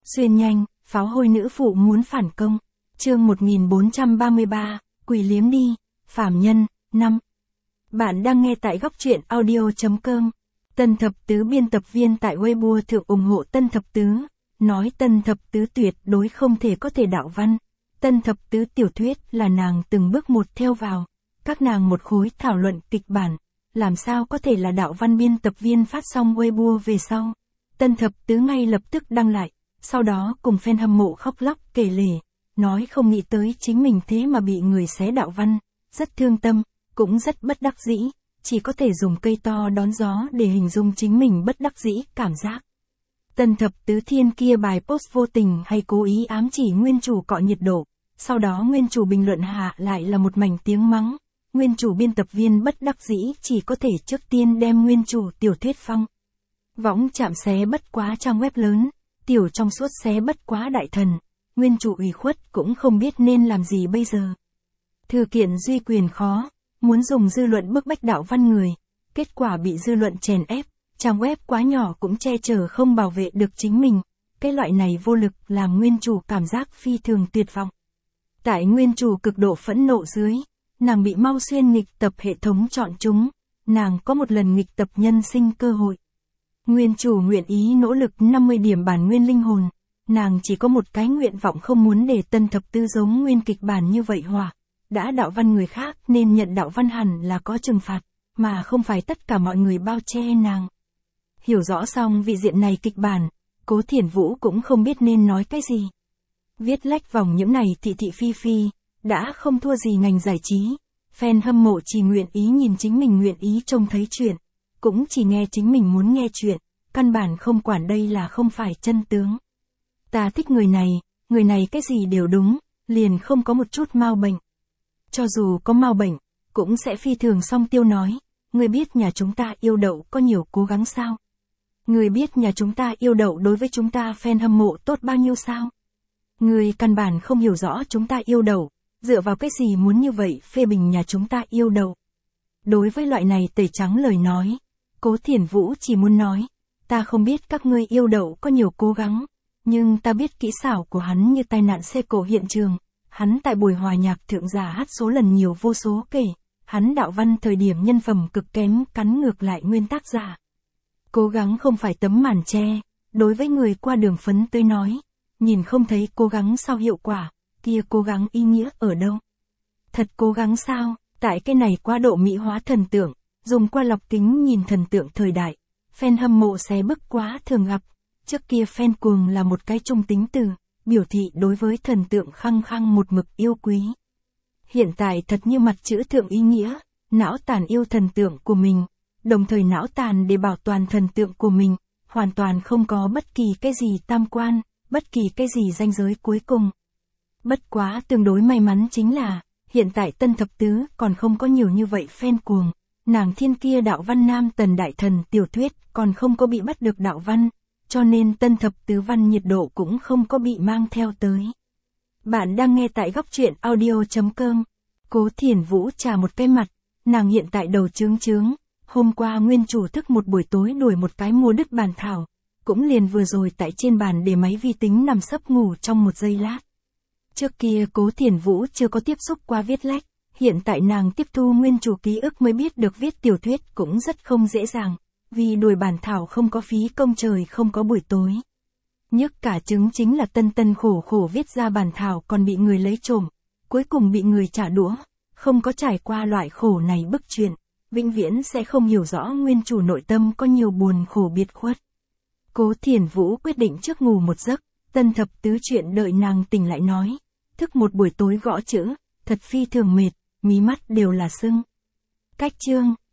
Xuyên nhanh, pháo hôi nữ phụ muốn phản công. Chương 1433, quỷ liếm đi, phàm nhân, 5. Bạn đang nghe tại góc truyện audio.com. Tân Thập Tứ biên tập viên tại Weibo thượng ủng hộ Tân Thập Tứ, nói Tân Thập Tứ tuyệt đối không thể có thể đạo văn. Tân Thập Tứ tiểu thuyết là nàng từng bước một theo vào, các nàng một khối thảo luận kịch bản, làm sao có thể là đạo văn. Biên tập viên phát xong Weibo về sau, Tân Thập Tứ ngay lập tức đăng lại, sau đó cùng fan hâm mộ khóc lóc kể lể, nói không nghĩ tới chính mình thế mà bị người xé đạo văn, rất thương tâm, cũng rất bất đắc dĩ, chỉ có thể dùng cây to đón gió để hình dung chính mình bất đắc dĩ cảm giác. Tân Thập Tứ thiên kia bài post vô tình hay cố ý ám chỉ nguyên chủ cọ nhiệt độ, sau đó nguyên chủ bình luận hạ lại là một mảnh tiếng mắng, nguyên chủ biên tập viên bất đắc dĩ chỉ có thể trước tiên đem nguyên chủ tiểu thuyết phong võng chạm xé bất quá trang web lớn, tiểu trong suốt xé bất quá đại thần, nguyên chủ ủy khuất cũng không biết nên làm gì bây giờ. Thư kiện duy quyền khó, muốn dùng dư luận bức bách đạo văn người, kết quả bị dư luận chèn ép, trang web quá nhỏ cũng che chở không bảo vệ được chính mình, cái loại này vô lực làm nguyên chủ cảm giác phi thường tuyệt vọng. Tại nguyên chủ cực độ phẫn nộ dưới, nàng bị Mau Xuyên nghịch tập hệ thống chọn chúng, nàng có một lần nghịch tập nhân sinh cơ hội. Nguyên chủ nguyện ý nỗ lực 50 điểm bản nguyên linh hồn, nàng chỉ có một cái nguyện vọng không muốn để Tân Thập Tứ giống nguyên kịch bản như vậy hỏa. Đã đạo văn người khác nên nhận đạo văn hẳn là có trừng phạt, mà không phải tất cả mọi người bao che nàng. Hiểu rõ xong vị diện này kịch bản, Cố Thiển Vũ cũng không biết nên nói cái gì. Viết lách vòng những này thị thị phi phi, đã không thua gì ngành giải trí. Fan hâm mộ chỉ nguyện ý nhìn chính mình nguyện ý trông thấy chuyện, cũng chỉ nghe chính mình muốn nghe chuyện, căn bản không quản đây là không phải chân tướng. Ta thích người này cái gì đều đúng, liền không có một chút mau bệnh. Cho dù có mau bệnh, cũng sẽ phi thường song tiêu nói, người biết nhà chúng ta yêu đậu có nhiều cố gắng sao? Người biết nhà chúng ta yêu đậu đối với chúng ta fan hâm mộ tốt bao nhiêu sao? Người căn bản không hiểu rõ chúng ta yêu đậu, dựa vào cái gì muốn như vậy phê bình nhà chúng ta yêu đậu. Đối với loại này tẩy trắng lời nói, Cố Thiển Vũ chỉ muốn nói, ta không biết các ngươi yêu đậu có nhiều cố gắng, nhưng ta biết kỹ xảo của hắn như tai nạn xe cộ hiện trường. Hắn tại buổi hòa nhạc thượng giả hát số lần nhiều vô số kể, hắn đạo văn thời điểm nhân phẩm cực kém cắn ngược lại nguyên tác giả. Cố gắng không phải tấm màn che, đối với người qua đường phấn tới nói, nhìn không thấy cố gắng sao hiệu quả, kia cố gắng ý nghĩa ở đâu? Thật cố gắng sao, tại cái này quá độ mỹ hóa thần tượng, dùng qua lọc kính nhìn thần tượng thời đại, fan hâm mộ xé bức quá thường gặp, trước kia fan cuồng là một cái trung tính từ. Biểu thị đối với thần tượng khăng khăng một mực yêu quý. Hiện tại thật như mặt chữ thượng ý nghĩa, não tàn yêu thần tượng của mình, đồng thời não tàn để bảo toàn thần tượng của mình, hoàn toàn không có bất kỳ cái gì tam quan, bất kỳ cái gì ranh giới cuối cùng. Bất quá tương đối may mắn chính là, hiện tại Tân Thập Tứ còn không có nhiều như vậy fan cuồng, nàng thiên kia đạo văn nam tần đại thần tiểu thuyết còn không có bị bắt được đạo văn. Cho nên Tân Thập Tứ văn nhiệt độ cũng không có bị mang theo tới. Bạn đang nghe tại góc truyện audio.com. Cố Thiển Vũ trà một cái mặt, nàng hiện tại đầu chướng. Hôm qua nguyên chủ thức một buổi tối đuổi một cái mua đứt bàn thảo, cũng liền vừa rồi tại trên bàn để máy vi tính nằm sấp ngủ trong một giây lát. Trước kia Cố Thiển Vũ chưa có tiếp xúc qua viết lách, hiện tại nàng tiếp thu nguyên chủ ký ức mới biết được viết tiểu thuyết cũng rất không dễ dàng. Vì đuổi bản thảo không có phí công trời không có buổi tối. Nhức cả trứng chính là tân khổ viết ra bản thảo còn bị người lấy trộm, cuối cùng bị người trả đũa, không có trải qua loại khổ này bức chuyện, vĩnh viễn sẽ không hiểu rõ nguyên chủ nội tâm có nhiều buồn khổ biệt khuất. Cố Thiển Vũ quyết định trước ngủ một giấc, Tân Thập Tứ chuyện đợi nàng tỉnh lại nói, thức một buổi tối gõ chữ, thật phi thường mệt, mí mắt đều là sưng. Cách chương